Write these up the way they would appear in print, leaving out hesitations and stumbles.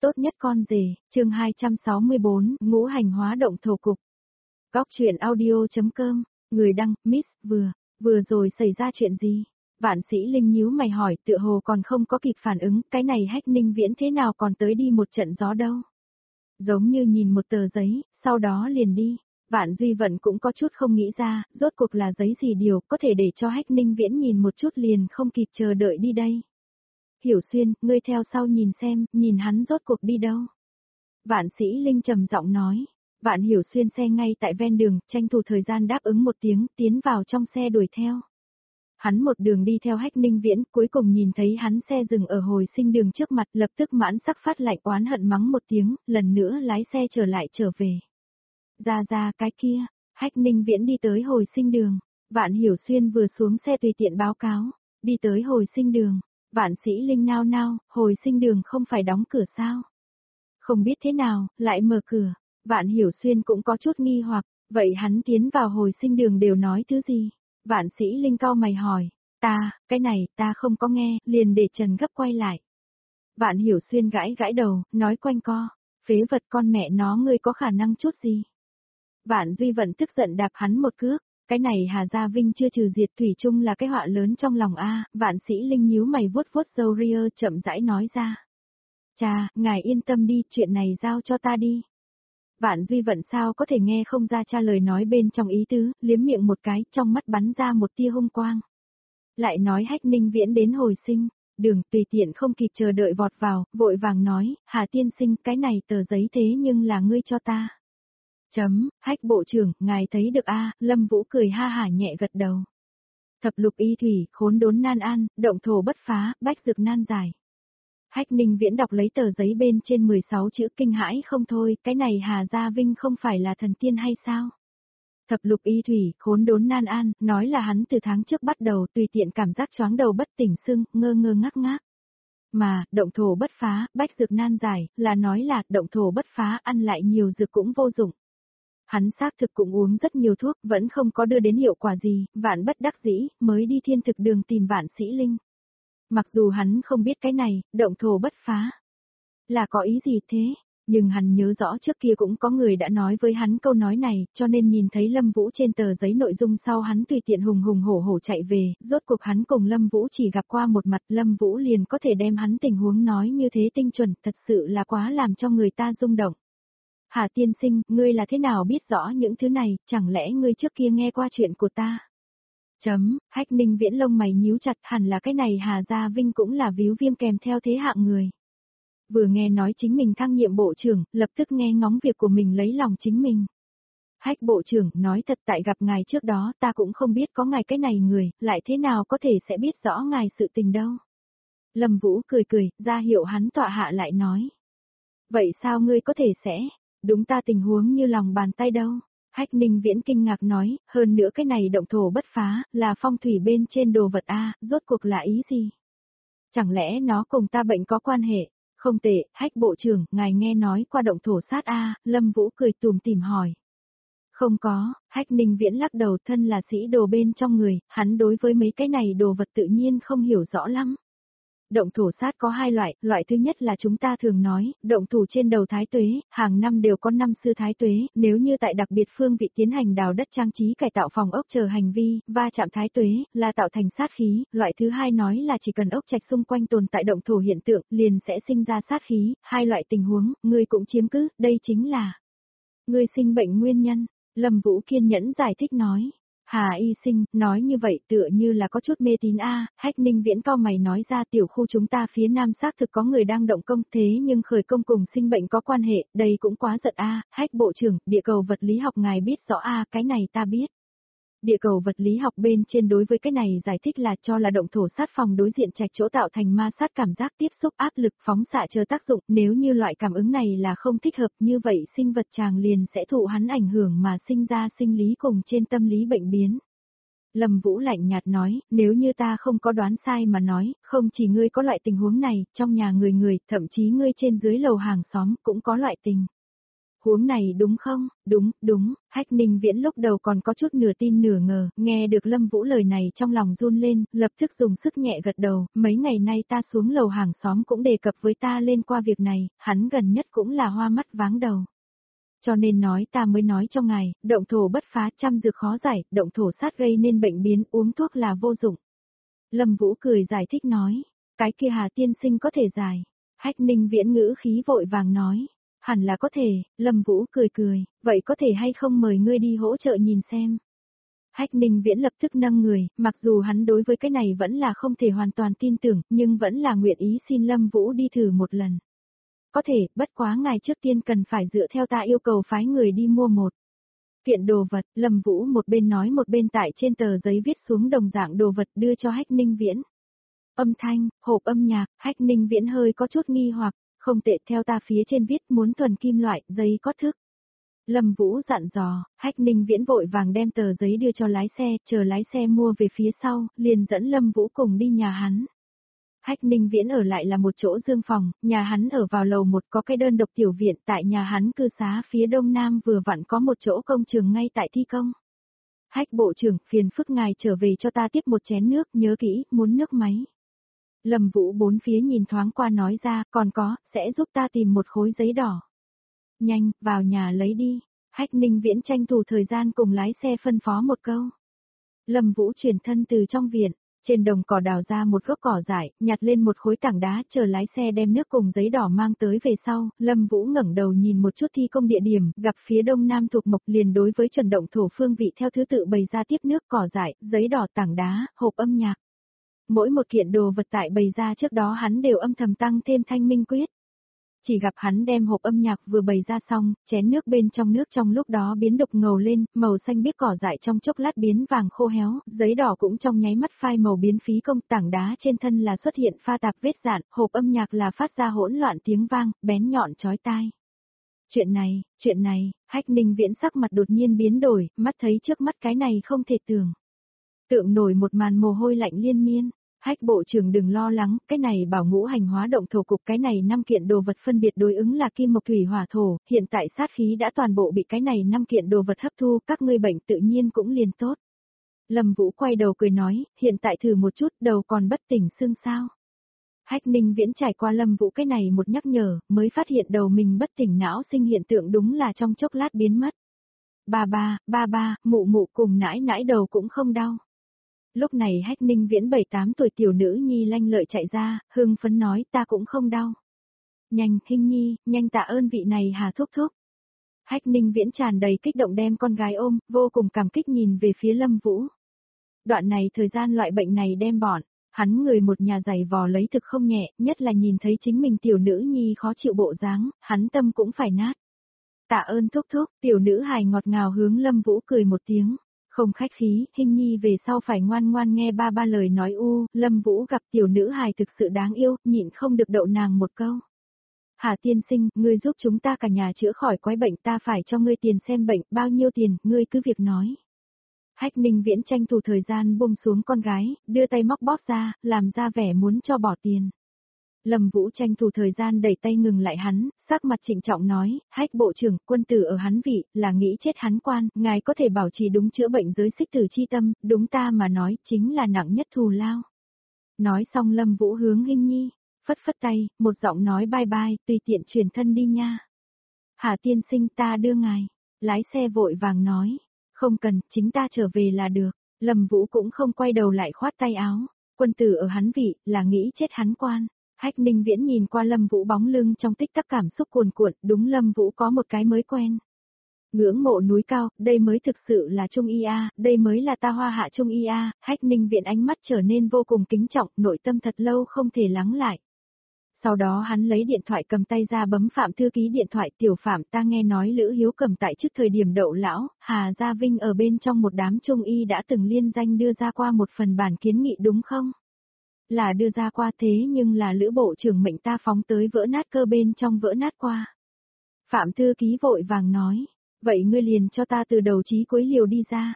Tốt nhất con rể, chương 264, ngũ hành hóa động thổ cục. Góc truyện audio.com, người đăng, Miss, vừa rồi xảy ra chuyện gì? Vạn Sĩ Linh nhíu mày hỏi, tựa hồ còn không có kịp phản ứng, cái này Hách Ninh Viễn thế nào còn tới đi một trận gió đâu? Giống như nhìn một tờ giấy, sau đó liền đi. Vạn Duy Vận cũng có chút không nghĩ ra, rốt cuộc là giấy gì điều, có thể để cho Hách Ninh Viễn nhìn một chút liền không kịp chờ đợi đi đây. Hiểu Xuyên, ngươi theo sau nhìn xem, nhìn hắn rốt cuộc đi đâu. Vạn Sĩ Linh trầm giọng nói. Vạn Hiểu Xuyên xe ngay tại ven đường, tranh thủ thời gian đáp ứng một tiếng, tiến vào trong xe đuổi theo. Hắn một đường đi theo Hách Ninh Viễn, cuối cùng nhìn thấy hắn xe dừng ở hồi sinh đường trước mặt, lập tức mãn sắc phát lạnh oán hận mắng một tiếng, lần nữa lái xe trở về. Ra cái kia, Hách Ninh Viễn đi tới hồi sinh đường. Vạn Hiểu Xuyên vừa xuống xe tùy tiện báo cáo, đi tới hồi sinh đường. Vạn Sĩ Linh nao, hồi sinh đường không phải đóng cửa sao? Không biết thế nào, lại mở cửa. Vạn Hiểu Xuyên cũng có chút nghi hoặc, vậy hắn tiến vào hồi sinh đường đều nói thứ gì? Vạn Sĩ Linh cau mày hỏi, cái này, ta không có nghe, liền để Trần gấp quay lại. Vạn Hiểu Xuyên gãi đầu, nói quanh co, phế vật con mẹ nó ngươi có khả năng chút gì? Vạn Duy Vận tức giận đạp hắn một cước. Cái này Hà Gia Vinh chưa trừ diệt thủy chung là cái họa lớn trong lòng a. Vạn Sĩ Linh nhíu mày vuốt râu ria chậm rãi nói ra. Cha, ngài yên tâm đi, chuyện này giao cho ta đi. Vạn Duy Vận sao có thể nghe không ra cha lời nói bên trong ý tứ, liếm miệng một cái, trong mắt bắn ra một tia hung quang. Lại nói Hách Ninh Viễn đến hồi sinh, đường tùy tiện không kịp chờ đợi vọt vào, vội vàng nói, Hà tiên sinh, cái này tờ giấy thế nhưng là ngươi cho ta. Hách bộ trưởng, ngài thấy được a? Lâm Vũ cười ha hả nhẹ gật đầu. Thập lục y thủy, khốn đốn nan an, động thổ bất phá, bách dược nan giải. Hách Ninh Viễn đọc lấy tờ giấy bên trên 16 chữ kinh hãi không thôi, cái này Hà Gia Vinh không phải là thần tiên hay sao? Thập lục y thủy, khốn đốn nan an, nói là hắn từ tháng trước bắt đầu tùy tiện cảm giác choáng đầu bất tỉnh sưng, ngơ ngác. Mà, động thổ bất phá, bách dược nan giải, là nói là, động thổ bất phá, ăn lại nhiều dược cũng vô dụng. Hắn xác thực cũng uống rất nhiều thuốc, vẫn không có đưa đến hiệu quả gì, Vạn bất đắc dĩ, mới đi thiên thực đường tìm Vạn Sĩ Linh. Mặc dù hắn không biết cái này, động thổ bất phá, là có ý gì thế, nhưng hắn nhớ rõ trước kia cũng có người đã nói với hắn câu nói này, cho nên nhìn thấy Lâm Vũ trên tờ giấy nội dung sau hắn tùy tiện hùng hổ chạy về, rốt cuộc hắn cùng Lâm Vũ chỉ gặp qua một mặt, Lâm Vũ liền có thể đem hắn tình huống nói như thế tinh chuẩn, thật sự là quá làm cho người ta rung động. Hà tiên sinh, ngươi là thế nào biết rõ những thứ này, chẳng lẽ ngươi trước kia nghe qua chuyện của ta? Hách Ninh Viễn lông mày nhíu chặt, hẳn là cái này Hà Gia Vinh cũng là víu viêm kèm theo thế hạng người. Vừa nghe nói chính mình thăng nhiệm bộ trưởng, lập tức nghe ngóng việc của mình lấy lòng chính mình. Hách bộ trưởng, nói thật tại gặp ngài trước đó ta cũng không biết có ngài cái này người, lại thế nào có thể sẽ biết rõ ngài sự tình đâu. Lâm Vũ cười, ra hiệu hắn tọa hạ lại nói. Vậy sao ngươi có thể sẽ, đúng ta tình huống như lòng bàn tay đâu. Hách Ninh Viễn kinh ngạc nói, hơn nữa cái này động thổ bất phá, là phong thủy bên trên đồ vật a, rốt cuộc là ý gì? Chẳng lẽ nó cùng ta bệnh có quan hệ? Không tệ, Hách bộ trưởng, ngài nghe nói qua động thổ sát a? Lâm Vũ cười tủm tỉm hỏi. Không có, Hách Ninh Viễn lắc đầu, thân là sĩ đồ bên trong người, hắn đối với mấy cái này đồ vật tự nhiên không hiểu rõ lắm. Động thổ sát có hai loại thứ nhất là chúng ta thường nói, động thủ trên đầu thái tuế, hàng năm đều có 5 sư thái tuế, nếu như tại đặc biệt phương vị tiến hành đào đất trang trí cải tạo phòng ốc chờ hành vi, va chạm thái tuế, là tạo thành sát khí, loại thứ hai nói là chỉ cần ốc trạch xung quanh tồn tại động thổ hiện tượng, liền sẽ sinh ra sát khí, hai loại tình huống, ngươi cũng chiếm cứ, đây chính là ngươi sinh bệnh nguyên nhân, Lâm Vũ kiên nhẫn giải thích nói. Hà y sinh, nói như vậy tựa như là có chút mê tín a. Hách Ninh Viễn cau mày nói ra, tiểu khu chúng ta phía nam xác thực có người đang động công thế nhưng khởi công cùng sinh bệnh có quan hệ, đây cũng quá giật a. Hách bộ trưởng, địa cầu vật lý học ngài biết rõ a, cái này ta biết. Địa cầu vật lý học bên trên đối với cái này giải thích là cho là động thổ sát phòng đối diện trạch chỗ tạo thành ma sát cảm giác tiếp xúc áp lực phóng xạ chờ tác dụng, nếu như loại cảm ứng này là không thích hợp như vậy sinh vật chàng liền sẽ thụ hắn ảnh hưởng mà sinh ra sinh lý cùng trên tâm lý bệnh biến. Lâm Vũ lạnh nhạt nói, nếu như ta không có đoán sai mà nói, không chỉ ngươi có loại tình huống này, trong nhà người, thậm chí ngươi trên dưới lầu hàng xóm cũng có loại tình Huống này đúng không? Đúng, đúng, Hách Ninh Viễn lúc đầu còn có chút nửa tin nửa ngờ, nghe được Lâm Vũ lời này trong lòng run lên, lập tức dùng sức nhẹ gật đầu, mấy ngày nay ta xuống lầu hàng xóm cũng đề cập với ta lên qua việc này, hắn gần nhất cũng là hoa mắt váng đầu. Cho nên nói ta mới nói cho ngài, động thổ bất phá trăm dược khó giải, động thổ sát gây nên bệnh biến, uống thuốc là vô dụng. Lâm Vũ cười giải thích nói, cái kia Hà tiên sinh có thể giải. Hách Ninh Viễn ngữ khí vội vàng nói, hẳn là có thể, Lâm Vũ cười cười, vậy có thể hay không mời ngươi đi hỗ trợ nhìn xem. Hách Ninh Viễn lập tức nâng người, mặc dù hắn đối với cái này vẫn là không thể hoàn toàn tin tưởng, nhưng vẫn là nguyện ý xin Lâm Vũ đi thử một lần. Có thể, bất quá ngài trước tiên cần phải dựa theo ta yêu cầu phái người đi mua một kiện đồ vật, Lâm Vũ một bên nói một bên tại trên tờ giấy viết xuống đồng dạng đồ vật đưa cho Hách Ninh Viễn. Âm thanh, hộp âm nhạc, Hách Ninh Viễn hơi có chút nghi hoặc, không tệ theo ta phía trên viết muốn thuần kim loại, giấy có thước. Lâm Vũ dặn dò, Hách Ninh Viễn vội vàng đem tờ giấy đưa cho lái xe, chờ lái xe mua về phía sau, liền dẫn Lâm Vũ cùng đi nhà hắn. Hách Ninh Viễn ở lại là một chỗ dương phòng, nhà hắn ở vào lầu một có cái đơn độc tiểu viện, tại nhà hắn cư xá phía đông nam vừa vặn có một chỗ công trường ngay tại thi công. Hách bộ trưởng, phiền phức ngài trở về cho ta tiếp một chén nước, nhớ kỹ, muốn nước máy. Lâm Vũ bốn phía nhìn thoáng qua nói ra, còn có, sẽ giúp ta tìm một khối giấy đỏ. Nhanh, vào nhà lấy đi. Hách Ninh Viễn tranh thủ thời gian cùng lái xe phân phó một câu. Lâm Vũ chuyển thân từ trong viện, trên đồng cỏ đào ra một gốc cỏ dại, nhặt lên một khối tảng đá, chờ lái xe đem nước cùng giấy đỏ mang tới về sau, Lâm Vũ ngẩng đầu nhìn một chút thi công địa điểm, gặp phía đông nam thuộc mộc liền đối với chuẩn động thổ phương vị theo thứ tự bày ra tiếp nước cỏ dại, giấy đỏ tảng đá, hộp âm nhạc. Mỗi một kiện đồ vật tại bày ra trước đó hắn đều âm thầm tăng thêm thanh minh quyết. Chỉ gặp hắn đem hộp âm nhạc vừa bày ra xong, chén nước bên trong nước trong lúc đó biến đục ngầu lên, màu xanh biếc cỏ dại trong chốc lát biến vàng khô héo, giấy đỏ cũng trong nháy mắt phai màu biến phí công, tảng đá trên thân là xuất hiện pha tạp vết dạn, hộp âm nhạc là phát ra hỗn loạn tiếng vang, bén nhọn chói tai. Chuyện này, Hách Ninh Viễn sắc mặt đột nhiên biến đổi, mắt thấy trước mắt cái này không thể tưởng. Tượng nổi một màn mồ hôi lạnh liên miên. Hách bộ trưởng đừng lo lắng, cái này bảo ngũ hành hóa động thổ cục, cái này 5 kiện đồ vật phân biệt đối ứng là kim mộc thủy hỏa thổ, hiện tại sát khí đã toàn bộ bị cái này 5 kiện đồ vật hấp thu, các ngươi bệnh tự nhiên cũng liền tốt. Lâm Vũ quay đầu cười nói, hiện tại thử một chút, đầu còn bất tỉnh xương sao. Hách Ninh Viễn trải qua Lâm Vũ cái này một nhắc nhở, mới phát hiện đầu mình bất tỉnh não sinh hiện tượng đúng là trong chốc lát biến mất. Ba, mụ mụ cùng nãi nãi đầu cũng không đau. Lúc này Hách Ninh Viễn 7-8 tuổi tiểu nữ nhi lanh lợi chạy ra, hưng phấn nói ta cũng không đau. Nhanh, Hinh nhi, nhanh tạ ơn vị này Hà thúc thúc. Hách Ninh Viễn tràn đầy kích động đem con gái ôm, vô cùng cảm kích nhìn về phía Lâm Vũ. Đoạn này thời gian loại bệnh này đem bọn, hắn người một nhà giày vò lấy thực không nhẹ, nhất là nhìn thấy chính mình tiểu nữ nhi khó chịu bộ dáng, hắn tâm cũng phải nát. Tạ ơn thúc thúc, tiểu nữ hài ngọt ngào hướng Lâm Vũ cười một tiếng. Không khách khí, Hinh nhi về sau phải ngoan ngoan nghe ba lời nói Lâm Vũ gặp tiểu nữ hài thực sự đáng yêu, nhịn không được đậu nàng một câu. Hà tiên sinh, ngươi giúp chúng ta cả nhà chữa khỏi quái bệnh, ta phải cho ngươi tiền xem bệnh, bao nhiêu tiền, ngươi cứ việc nói. Hách Ninh Viễn tranh thủ thời gian buông xuống con gái, đưa tay móc bóp ra, làm ra vẻ muốn cho bỏ tiền. Lâm Vũ tranh thủ thời gian đẩy tay ngừng lại hắn, sắc mặt trịnh trọng nói, Hách bộ trưởng, quân tử ở hắn vị, là nghĩ chết hắn quan, ngài có thể bảo trì đúng chữa bệnh giới xích tử chi tâm, đúng ta mà nói, chính là nặng nhất thù lao. Nói xong Lâm Vũ hướng Hinh nhi, phất phất tay, một giọng nói bye bye, tùy tiện chuyển thân đi nha. Hà tiên sinh ta đưa ngài, lái xe vội vàng nói, không cần, chính ta trở về là được, Lâm Vũ cũng không quay đầu lại khoát tay áo, quân tử ở hắn vị, là nghĩ chết hắn quan. Hách Ninh Viễn nhìn qua Lâm Vũ bóng lưng trong tích tắc cảm xúc cuồn cuộn, đúng Lâm Vũ có một cái mới quen. Ngưỡng mộ núi cao, đây mới thực sự là Trung Y A, đây mới là ta Hoa Hạ Trung Y A, Hách Ninh Viễn ánh mắt trở nên vô cùng kính trọng, nội tâm thật lâu không thể lắng lại. Sau đó hắn lấy điện thoại cầm tay ra bấm Phạm thư ký điện thoại, tiểu Phạm ta nghe nói Lữ Hiếu Cầm tại trước thời điểm đậu lão, Hà Gia Vinh ở bên trong một đám Trung Y đã từng liên danh đưa ra qua một phần bản kiến nghị đúng không? Là đưa ra qua thế nhưng là Lữ bộ trưởng mệnh ta phóng tới vỡ nát cơ bên trong vỡ nát qua. Phạm thư ký vội vàng nói, vậy ngươi liền cho ta từ đầu chí cuối liều đi ra.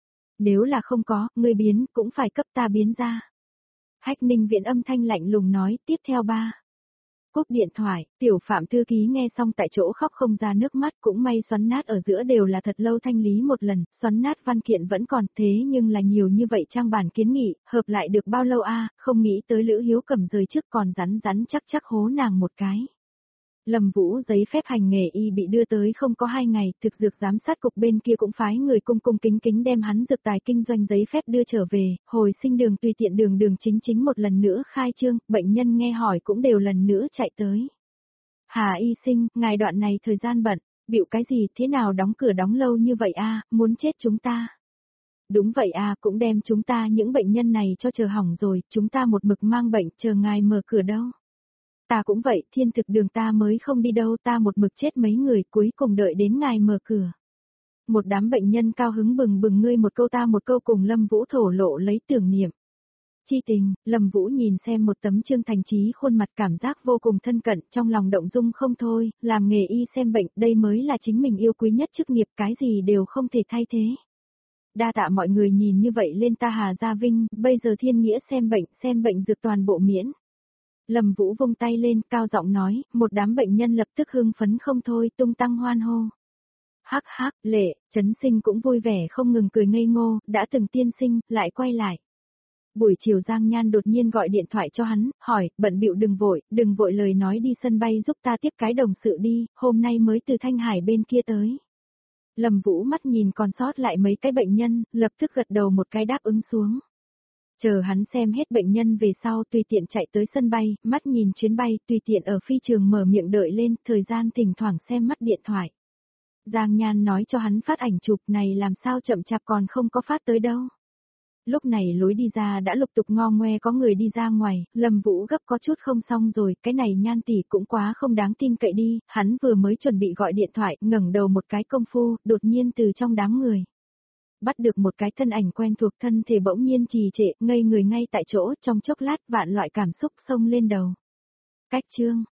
Nếu là không có, ngươi biến, cũng phải cấp ta biến ra. Hách Ninh Viễn âm thanh lạnh lùng nói, tiếp theo Cúp điện thoại, tiểu Phạm thư ký nghe xong tại chỗ khóc không ra nước mắt, cũng may xoắn nát ở giữa đều là thật lâu thanh lý một lần, xoắn nát văn kiện vẫn còn, thế nhưng là nhiều như vậy trang bản kiến nghị, hợp lại được bao lâu không nghĩ tới Lữ Hiếu Cẩm rời trước còn rắn chắc hố nàng một cái. Lâm Vũ giấy phép hành nghề y bị đưa tới không có 2 ngày, thực dược giám sát cục bên kia cũng phái người cung kính đem hắn dược tài kinh doanh giấy phép đưa trở về, hồi sinh đường tùy tiện đường chính một lần nữa khai trương, bệnh nhân nghe hỏi cũng đều lần nữa chạy tới. Hà y sinh, ngài đoạn này thời gian bận, bịu cái gì thế nào đóng cửa đóng lâu như vậy muốn chết chúng ta. Đúng vậy cũng đem chúng ta những bệnh nhân này cho chờ hỏng rồi, chúng ta một mực mang bệnh chờ ngài mở cửa đâu. Ta cũng vậy, thiên thực đường ta mới không đi đâu, ta một mực chết mấy người, cuối cùng đợi đến ngài mở cửa. Một đám bệnh nhân cao hứng bừng ngươi một câu ta một câu cùng Lâm Vũ thổ lộ lấy tưởng niệm. Chi tình, Lâm Vũ nhìn xem một tấm Trương Thành Chí khuôn mặt cảm giác vô cùng thân cận, trong lòng động dung không thôi, làm nghề y xem bệnh, đây mới là chính mình yêu quý nhất chức nghiệp, cái gì đều không thể thay thế. Đa tạ mọi người nhìn như vậy lên ta Hà Gia Vinh, bây giờ thiên nghĩa xem bệnh dược toàn bộ miễn. Lâm Vũ vung tay lên, cao giọng nói, một đám bệnh nhân lập tức hưng phấn không thôi, tung tăng hoan hô. Hắc hắc, Lệ, Trấn Sinh cũng vui vẻ không ngừng cười ngây ngô, đã từng tiên sinh, lại quay lại. Buổi chiều Giang Nhan đột nhiên gọi điện thoại cho hắn, hỏi, bận bịu đừng vội lời nói đi sân bay giúp ta tiếp cái đồng sự đi, hôm nay mới từ Thanh Hải bên kia tới. Lâm Vũ mắt nhìn còn sót lại mấy cái bệnh nhân, lập tức gật đầu một cái đáp ứng xuống. Chờ hắn xem hết bệnh nhân về sau tùy tiện chạy tới sân bay, mắt nhìn chuyến bay, tùy tiện ở phi trường mở miệng đợi lên, thời gian thỉnh thoảng xem mắt điện thoại. Giang Nhan nói cho hắn phát ảnh chụp này làm sao chậm chạp còn không có phát tới đâu. Lúc này lối đi ra đã lục tục ngo ngoe có người đi ra ngoài, Lâm Vũ gấp có chút không xong rồi, cái này Nhan tỷ cũng quá không đáng tin cậy đi, hắn vừa mới chuẩn bị gọi điện thoại, ngẩng đầu một cái công phu, đột nhiên từ trong đám người. Bắt được một cái thân ảnh quen thuộc thân thể bỗng nhiên trì trệ, ngây người ngay tại chỗ, trong chốc lát vạn loại cảm xúc xông lên đầu. Cách chương